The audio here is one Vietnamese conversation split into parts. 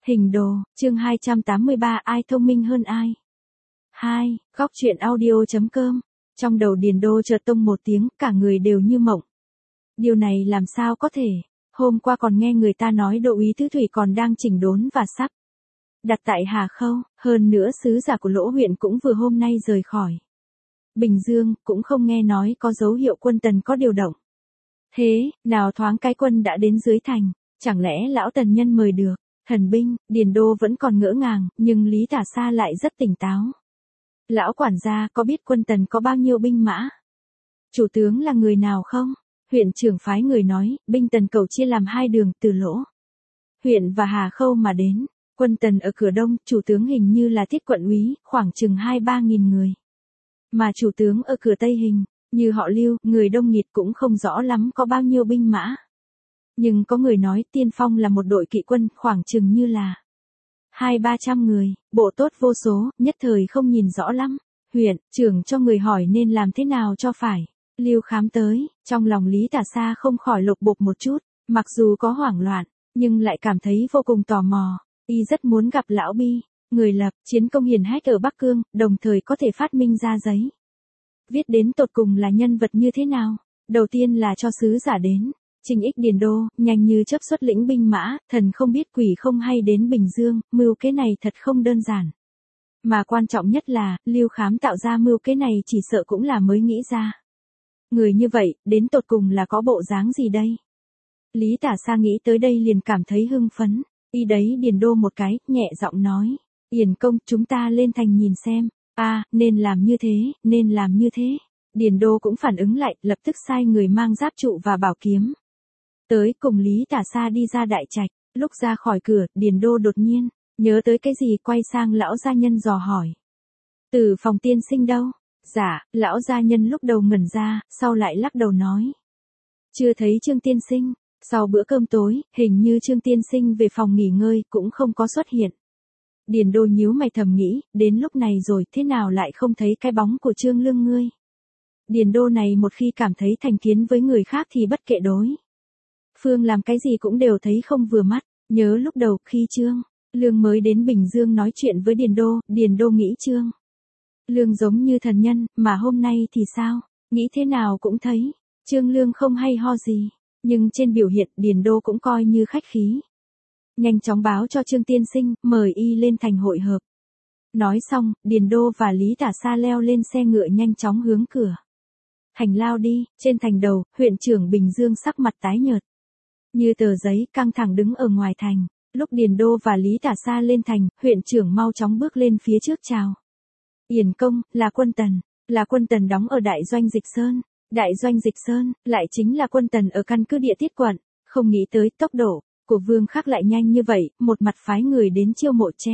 Hình đồ, chương 283 ai thông minh hơn ai? 2. Góc truyện audio.com. Trong đầu Điền Đô chợt tông một tiếng, cả người đều như mộng. Điều này làm sao có thể? Hôm qua còn nghe người ta nói Đỗ úy Thứ Thủy còn đang chỉnh đốn và sắp đặt tại Hà Khâu, hơn nữa sứ giả của Lỗ huyện cũng vừa hôm nay rời khỏi Bình Dương, cũng không nghe nói có dấu hiệu quân Tần có điều động. Thế, nào thoáng cái quân đã đến dưới thành, chẳng lẽ lão Tần nhân mời được thần binh? Điền Đô vẫn còn ngỡ ngàng, nhưng Lý Tả Xa lại rất tỉnh táo. Lão quản gia có biết quân Tần có bao nhiêu binh mã? Chủ tướng là người nào không? Huyện trưởng phái người nói, binh Tần cậu chia làm hai đường, từ Lỗ huyện và Hà Khâu mà đến. Quân Tần ở cửa đông, chủ tướng hình như là Thiết quận úy, khoảng chừng 2-3 nghìn người. Mà chủ tướng ở cửa tây hình, như họ Lưu, người đông nghịt cũng không rõ lắm có bao nhiêu binh mã. Nhưng có người nói tiên phong là một đội kỵ quân, khoảng chừng như là 200-300 người, bộ tốt vô số, nhất thời không nhìn rõ lắm. Huyện trưởng cho người hỏi nên làm thế nào cho phải. Lưu Khám tới, trong lòng Lý Tả Xa không khỏi lục bục một chút, mặc dù có hoảng loạn, nhưng lại cảm thấy vô cùng tò mò. Y rất muốn gặp lão Bi, người lập chiến công hiển hách ở Bắc Cương, đồng thời có thể phát minh ra giấy viết đến tột cùng là nhân vật như thế nào. Đầu tiên là cho sứ giả đến, trình ích Điền Đô, nhanh như chớp xuất lĩnh binh mã, thần không biết quỷ không hay đến Bình Dương, mưu kế này thật không đơn giản. Mà quan trọng nhất là, Lưu Khám tạo ra mưu kế này chỉ sợ cũng là mới nghĩ ra. Người như vậy, đến tột cùng là có bộ dáng gì đây? Lý Tả Xa nghĩ tới đây liền cảm thấy hưng phấn. Y đấy Điền Đô một cái, nhẹ giọng nói. Yển công, chúng ta lên thành nhìn xem. Nên làm như thế, nên làm như thế. Điền Đô cũng phản ứng lại, lập tức sai người mang giáp trụ và bảo kiếm tới cùng Lý Tả Xa đi ra đại trạch. Lúc ra khỏi cửa, Điền Đô đột nhiên nhớ tới cái gì, quay sang lão gia nhân dò hỏi. Từ Phòng tiên sinh đâu? Dạ, lão gia nhân lúc đầu ngẩn ra, sau lại lắc đầu nói. Chưa thấy Trương tiên sinh. Sau bữa cơm tối, hình như Trương tiên sinh về phòng nghỉ ngơi cũng không có xuất hiện. Điền Đô nhíu mày thầm nghĩ, đến lúc này rồi, thế nào lại không thấy cái bóng của Trương Lương ngươi? Điền Đô này một khi cảm thấy thành kiến với người khác thì bất kể đối phương làm cái gì cũng đều thấy không vừa mắt. Nhớ lúc đầu khi Trương Lương mới đến Bình Dương nói chuyện với Điền Đô nghĩ Trương Lương giống như thần nhân, mà hôm nay thì sao? Nghĩ thế nào cũng thấy Trương Lương không hay ho gì. Nhưng trên biểu hiện Điền Đô cũng coi như khách khí. Nhanh chóng báo cho Trương tiên sinh, mời y lên thành hội hợp. Nói xong, Điền Đô và Lý Tả Xa leo lên xe ngựa nhanh chóng hướng cửa thành lao đi. Trên thành đầu, huyện trưởng Bình Dương sắc mặt tái nhợt như tờ giấy, căng thẳng đứng ở ngoài thành. Lúc Điền Đô và Lý Tả Xa lên thành, huyện trưởng mau chóng bước lên phía trước chào. Yển công, là quân Tần đóng ở Đại Doanh Dịch Sơn. Đại Doanh Dịch Sơn, lại chính là quân Tần ở căn cứ Địa Tiết quận. Không nghĩ tới tốc độ của Vương Khắc lại nhanh như vậy, một mặt phái người đến chiêu mộ che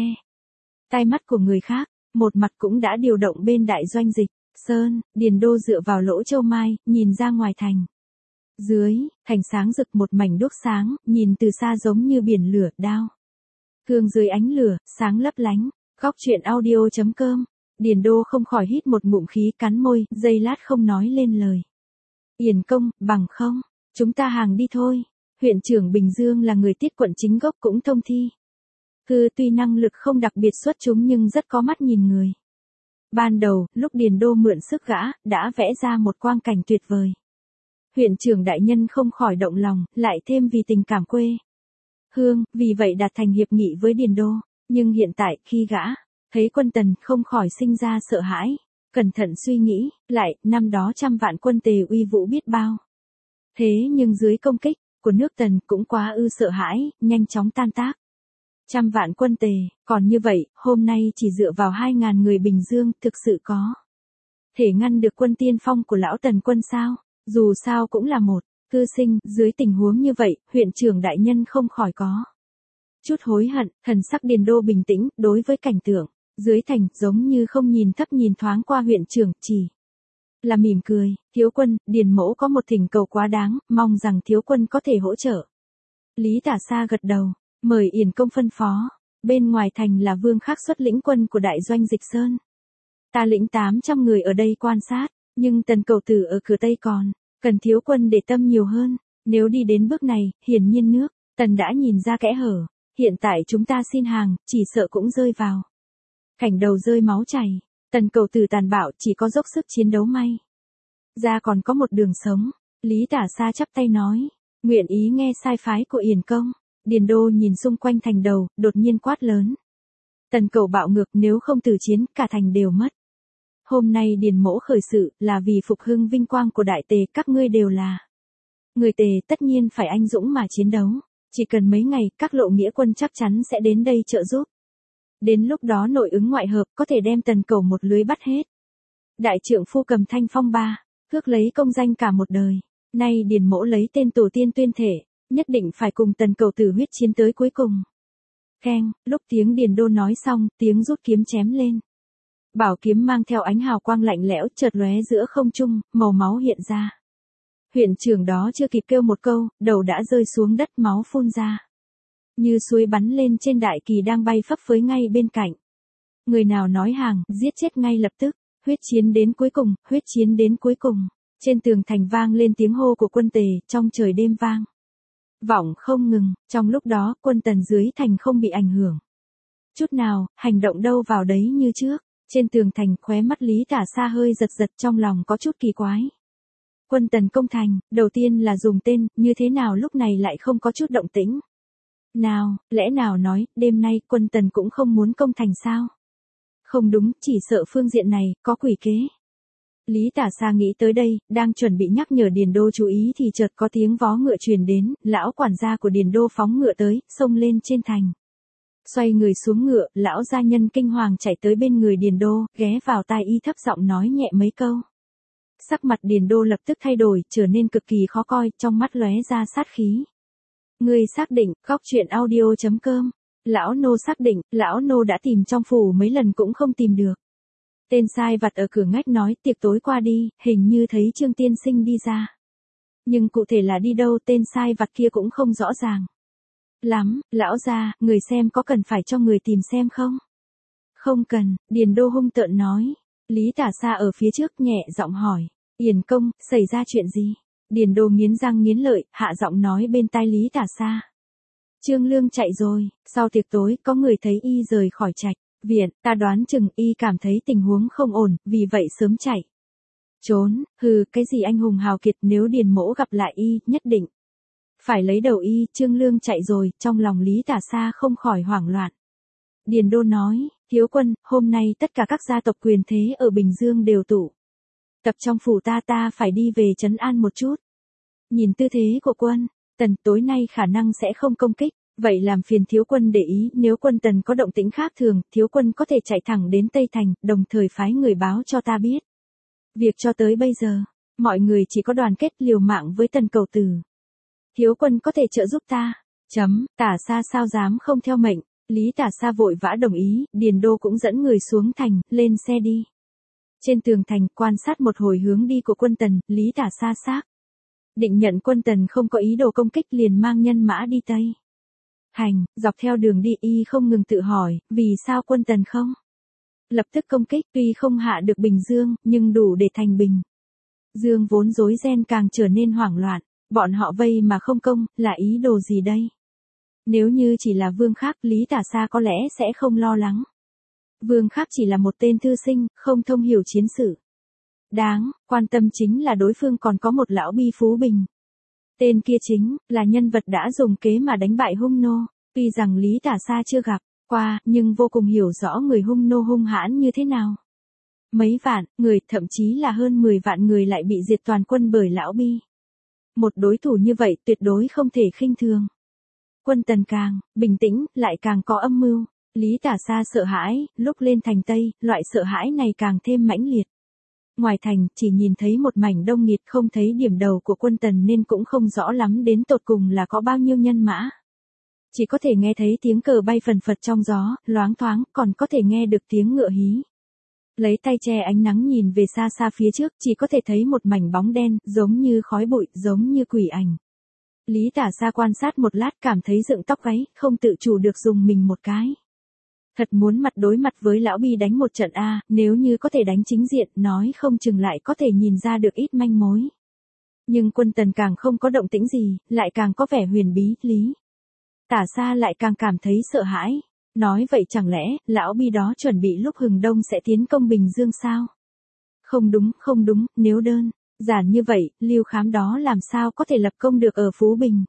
tai mắt của người khác, một mặt cũng đã điều động bên Đại Doanh Dịch Sơn. Điền Đô dựa vào lỗ châu mai, nhìn ra ngoài thành. Dưới thành sáng rực một mảnh đuốc sáng, nhìn từ xa giống như biển lửa đao cương dưới ánh lửa, sáng lấp lánh. Góc truyện audio.com. Điền Đô không khỏi hít một ngụm khí, cắn môi, giây lát không nói lên lời. Yển công, bằng không, chúng ta hàng đi thôi. Huyện trưởng Bình Dương là người Tiết quận chính gốc cũng thông thi. Tuy năng lực không đặc biệt xuất chúng nhưng rất có mắt nhìn người. Ban đầu, lúc Điền Đô mượn sức gã, đã vẽ ra một quang cảnh tuyệt vời. Huyện trưởng đại nhân không khỏi động lòng, lại thêm vì tình cảm quê hương, vì vậy đạt thành hiệp nghị với Điền Đô. Nhưng hiện tại, khi gã thấy quân Tần, không khỏi sinh ra sợ hãi. Cẩn thận suy nghĩ, lại, năm đó 100 vạn quân Tề uy vũ biết bao. Thế nhưng dưới công kích của nước Tần cũng quá sợ hãi, nhanh chóng tan tác. 100 vạn quân Tề, còn như vậy, hôm nay chỉ dựa vào 2.000 người Bình Dương, thực sự có thể ngăn được quân tiên phong của lão Tần quân sao? Dù sao cũng là một cư sinh, dưới tình huống như vậy, huyện trưởng đại nhân không khỏi có chút hối hận. Thần sắc Điền Đô bình tĩnh, đối với cảnh tượng dưới thành, giống như không nhìn thấp nhìn thoáng qua huyện trưởng, chỉ là mỉm cười. Thiếu quân, Điền mỗ có một thỉnh cầu quá đáng, mong rằng thiếu quân có thể hỗ trợ. Lý Tả Xa gật đầu, mời Yển công phân phó. Bên ngoài thành là Vương Khắc xuất lĩnh quân của Đại Doanh Dịch Sơn. Ta lĩnh 800 người ở đây quan sát, nhưng Tần cầu tử ở cửa Tây còn cần thiếu quân để tâm nhiều hơn. Nếu đi đến bước này, hiển nhiên nước Tần đã nhìn ra kẽ hở. hiện tại chúng ta xin hàng, chỉ sợ cũng rơi vào cảnh đầu rơi máu chảy. Tần Cầu Tử tàn bạo, chỉ có dốc sức chiến đấu may ra còn có một đường sống. Lý Tả Xa chắp tay nói, nguyện ý nghe sai phái của Yển công. Điền Đô nhìn xung quanh thành đầu, đột nhiên quát lớn. Tần Cầu bạo ngược, nếu không từ chiến, cả thành đều mất. Hôm nay Điền mỗ khởi sự, là vì phục hưng vinh quang của đại tề, các ngươi đều là người tề, tất nhiên phải anh dũng mà chiến đấu. Chỉ cần mấy ngày, các lộ nghĩa quân chắc chắn sẽ đến đây trợ giúp. Đến lúc đó nội ứng ngoại hợp, có thể đem Tần Cầu một lưới bắt hết. Đại trượng phu cầm thanh phong ba, cước lấy công danh cả một đời. Nay Điền mỗ lấy tên tổ tiên tuyên thể, nhất định phải cùng Tần Cầu Tử huyết chiến tới cuối cùng. Keng, lúc tiếng Điền Đô nói xong, tiếng rút kiếm chém lên. Bảo kiếm mang theo ánh hào quang lạnh lẽo, chợt lóe giữa không trung, màu máu hiện ra. Huyện trưởng đó chưa kịp kêu một câu, đầu đã rơi xuống đất, máu phun ra. Như suối bắn lên trên đại kỳ đang bay phấp phới ngay bên cạnh. Người nào nói hàng, giết chết ngay lập tức. Huyết chiến đến cuối cùng, huyết chiến đến cuối cùng. Trên tường thành vang lên tiếng hô của quân tề, trong trời đêm vang vọng không ngừng. Trong lúc đó, quân Tần dưới thành không bị ảnh hưởng chút nào, hành động đâu vào đấy như trước. Trên tường thành, khóe mắt Lý Tả Xa hơi giật giật, trong lòng có chút kỳ quái. Quân Tần công thành, đầu tiên là dùng tên, như thế nào lúc này lại không có chút động tĩnh? Nào, lẽ nào nói, đêm nay quân Tần cũng không muốn công thành sao? Không đúng, chỉ sợ phương diện này, có quỷ kế. Lý Tả Xa nghĩ tới đây, đang chuẩn bị nhắc nhở Điền Đô chú ý thì chợt có tiếng vó ngựa truyền đến, lão quản gia của Điền Đô phóng ngựa tới, xông lên trên thành. Xoay người xuống ngựa, lão gia nhân kinh hoàng chạy tới bên người Điền Đô, ghé vào tai y thấp giọng nói nhẹ mấy câu. Sắc mặt Điền Đô lập tức thay đổi, trở nên cực kỳ khó coi, trong mắt lóe ra sát khí. Ngươi xác định, góc truyện audio.com. Lão nô xác định, lão nô đã tìm trong phủ mấy lần cũng không tìm được. Tên sai vặt ở cửa ngách nói tiệc tối qua đi, hình như thấy Trương tiên sinh đi ra. Nhưng cụ thể là đi đâu tên sai vặt kia cũng không rõ ràng lắm. Lão gia, người xem có cần phải cho người tìm xem không? Không cần, Điền Đô hung tợn nói. Lý Tả Xa ở phía trước nhẹ giọng hỏi. Yển công, xảy ra chuyện gì? Điền Đô nghiến răng nghiến lợi, hạ giọng nói bên tai Lý Tả Xa. Trương Lương chạy rồi, sau tiệc tối có người thấy y rời khỏi trạch viện, ta đoán chừng y cảm thấy tình huống không ổn, vì vậy sớm chạy trốn. Hừ, cái gì anh hùng hào kiệt, nếu Điền mỗ gặp lại y, nhất định phải lấy đầu y. Trương Lương chạy rồi, trong lòng Lý Tả Xa không khỏi hoảng loạn. Điền Đô nói, thiếu quân, hôm nay tất cả các gia tộc quyền thế ở Bình Dương đều tụ tập trong phủ ta phải đi về trấn an một chút. Nhìn tư thế của quân Tần tối nay khả năng sẽ không công kích, vậy làm phiền thiếu quân để ý, nếu quân Tần có động tĩnh khác thường, thiếu quân có thể chạy thẳng đến Tây Thành, đồng thời phái người báo cho ta biết. Việc cho tới bây giờ, mọi người chỉ có đoàn kết liều mạng với Tần Cầu Tử. Thiếu quân có thể trợ giúp ta. Tả Xa sao dám không theo mệnh. Lý Tả Xa vội vã đồng ý, Điền Đô cũng dẫn người xuống thành, lên xe đi. Trên tường thành, quan sát một hồi hướng đi của quân Tần, Lý Tả Xa xác định nhận quân Tần không có ý đồ công kích, liền mang nhân mã đi Tây Thành. Dọc theo đường đi y không ngừng tự hỏi, vì sao quân Tần không lập tức công kích, tuy không hạ được Bình Dương, nhưng đủ để thành Bình Dương vốn rối ren càng trở nên hoảng loạn. Bọn họ vây mà không công, là ý đồ gì đây? Nếu như chỉ là Vương Khác, Lý Tả Xa có lẽ sẽ không lo lắng. Vương Khác chỉ là một tên thư sinh, không thông hiểu chiến sự. Đáng quan tâm chính là đối phương còn có một lão bi Phú Bình. Tên kia chính là nhân vật đã dùng kế mà đánh bại hung nô. Tuy rằng Lý Tả Xa chưa gặp qua, nhưng vô cùng hiểu rõ người hung nô hung hãn như thế nào. Mấy vạn người, thậm chí là hơn 10 vạn người lại bị diệt toàn quân bởi lão bi. Một đối thủ như vậy tuyệt đối không thể khinh thường. Quân Tần càng bình tĩnh, lại càng có âm mưu. Lý Tả Xa sợ hãi, lúc lên thành Tây, loại sợ hãi này càng thêm mãnh liệt. Ngoài thành, chỉ nhìn thấy một mảnh đông nghịt, không thấy điểm đầu của quân Tần nên cũng không rõ lắm đến tột cùng là có bao nhiêu nhân mã. Chỉ có thể nghe thấy tiếng cờ bay phần phật trong gió, loáng thoáng, còn có thể nghe được tiếng ngựa hí. Lấy tay che ánh nắng nhìn về xa xa phía trước, chỉ có thể thấy một mảnh bóng đen, giống như khói bụi, giống như quỷ ảnh. Lý Tả Xa quan sát một lát, cảm thấy dựng tóc gáy, không tự chủ được dùng mình một cái. Thật muốn mặt đối mặt với lão bi đánh một trận a, nếu như có thể đánh chính diện, nói không chừng lại có thể nhìn ra được ít manh mối. Nhưng quân Tần càng không có động tĩnh gì, lại càng có vẻ huyền bí. Lý Tả Xa lại càng cảm thấy sợ hãi. Nói vậy chẳng lẽ, lão Bi đó chuẩn bị lúc hừng đông sẽ tiến công Bình Dương sao? Không đúng, nếu đơn giản như vậy, Lưu Khám đó làm sao có thể lập công được ở Phú Bình?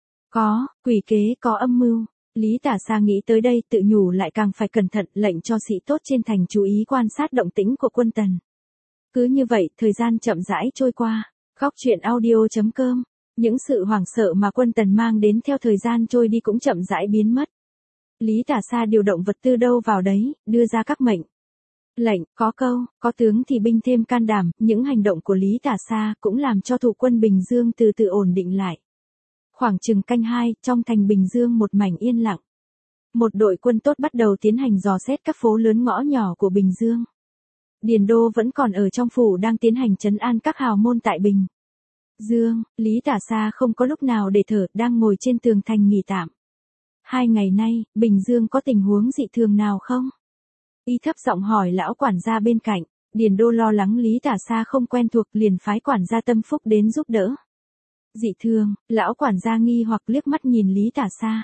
Có, quỷ kế có âm mưu. Lý Tả Xa nghĩ tới đây tự nhủ lại càng phải cẩn thận, lệnh cho sĩ tốt trên thành chú ý quan sát động tĩnh của quân Tần. Cứ như vậy, thời gian chậm rãi trôi qua. Góc truyện audio.com. Những sự hoảng sợ mà quân Tần mang đến theo thời gian trôi đi cũng chậm rãi biến mất. Lý Tả Xa điều động vật tư đâu vào đấy, đưa ra các mệnh lệnh, có câu, có tướng thì binh thêm can đảm, những hành động của Lý Tả Xa cũng làm cho thủ quân Bình Dương từ từ ổn định lại. Khoảng chừng canh 2, trong thành Bình Dương một mảnh yên lặng. Một đội quân tốt bắt đầu tiến hành dò xét các phố lớn ngõ nhỏ của Bình Dương. Điền Đô vẫn còn ở trong phủ đang tiến hành trấn an các hào môn tại Bình Dương. Lý Tả Xa không có lúc nào để thở, đang ngồi trên tường thành nghỉ tạm. 2 ngày nay, Bình Dương có tình huống dị thường nào không? Y thấp giọng hỏi lão quản gia bên cạnh. Điền Đô lo lắng Lý Tả Xa không quen thuộc, liền phái quản gia Tâm Phúc đến giúp đỡ. Dị thường, lão quản gia nghi hoặc liếc mắt nhìn Lý Tả Xa.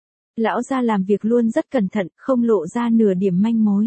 Lão gia làm việc luôn rất cẩn thận, không lộ ra nửa điểm manh mối.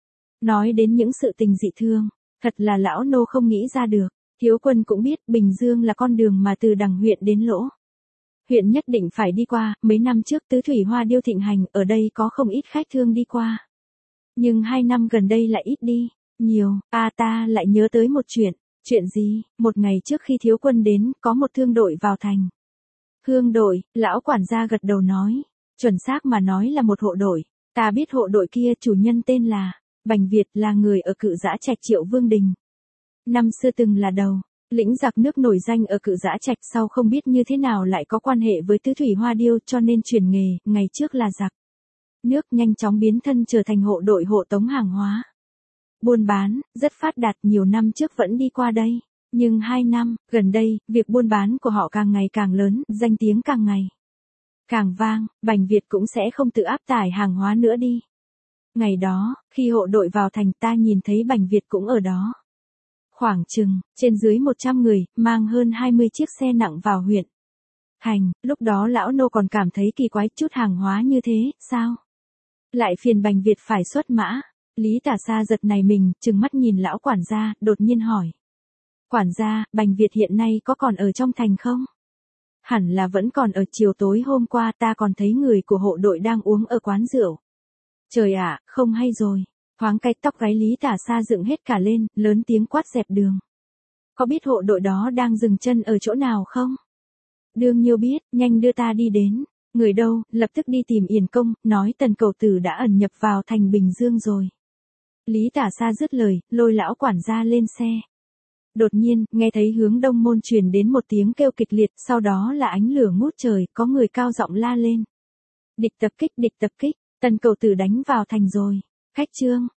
Nói đến những sự tình dị thường, thật là lão nô không nghĩ ra được. Thiếu quân cũng biết Bình Dương là con đường mà từ Đằng huyện đến Lỗ huyện nhất định phải đi qua, mấy năm trước tứ thủy hoa điêu thịnh hành, ở đây có không ít khách thương đi qua. Nhưng 2 năm gần đây lại ít đi, nhiều, ta lại nhớ tới một chuyện. Chuyện gì? Một ngày trước khi thiếu quân đến, có một thương đội vào thành. Thương đội, lão quản gia gật đầu nói. Chuẩn xác mà nói là một hộ đội. Ta biết hộ đội kia chủ nhân tên là Bành Việt, là người ở Cự Giã Trạch Triệu Vương Đình. Năm xưa từng là đầu lĩnh giặc nước nổi danh ở Cự Giã Trạch, sau không biết như thế nào lại có quan hệ với tứ thủy hoa điêu cho nên chuyển nghề, ngày trước là giặc nước, nhanh chóng biến thân trở thành hộ đội hộ tống hàng hóa. Buôn bán, rất phát đạt, nhiều năm trước vẫn đi qua đây. Nhưng 2 năm, gần đây, việc buôn bán của họ càng ngày càng lớn, danh tiếng càng ngày càng vang, Bành Việt cũng sẽ không tự áp tải hàng hóa nữa đi. Ngày đó, khi hộ đội vào thành, ta nhìn thấy Bành Việt cũng ở đó. Khoảng chừng, trên dưới 100 người, mang hơn 20 chiếc xe nặng vào huyện thành, lúc đó lão nô còn cảm thấy kỳ quái, chút hàng hóa như thế, sao lại phiền Bành Việt phải xuất mã. Lý Tả Xa giật nảy mình, trừng mắt nhìn lão quản gia, đột nhiên hỏi. Quản gia, Bành Việt hiện nay có còn ở trong thành không? Hẳn là vẫn còn, ở chiều tối hôm qua ta còn thấy người của hộ đội đang uống ở quán rượu. Trời ạ, không hay rồi. Thoáng cái tóc gáy Lý Tả Xa dựng hết cả lên, lớn tiếng quát dẹp đường. Có biết hộ đội đó đang dừng chân ở chỗ nào không? Đương nhiêu biết, nhanh đưa ta đi đến. Người đâu, lập tức đi tìm Yển Công, nói Tần Cầu Tử đã ẩn nhập vào thành Bình Dương rồi. Lý Tả Xa dứt lời, lôi lão quản gia lên xe. Đột nhiên, nghe thấy hướng đông môn truyền đến một tiếng kêu kịch liệt, sau đó là ánh lửa ngút trời, có người cao giọng la lên. Địch tập kích, Tần Cầu Tử đánh vào thành rồi. Khách trương,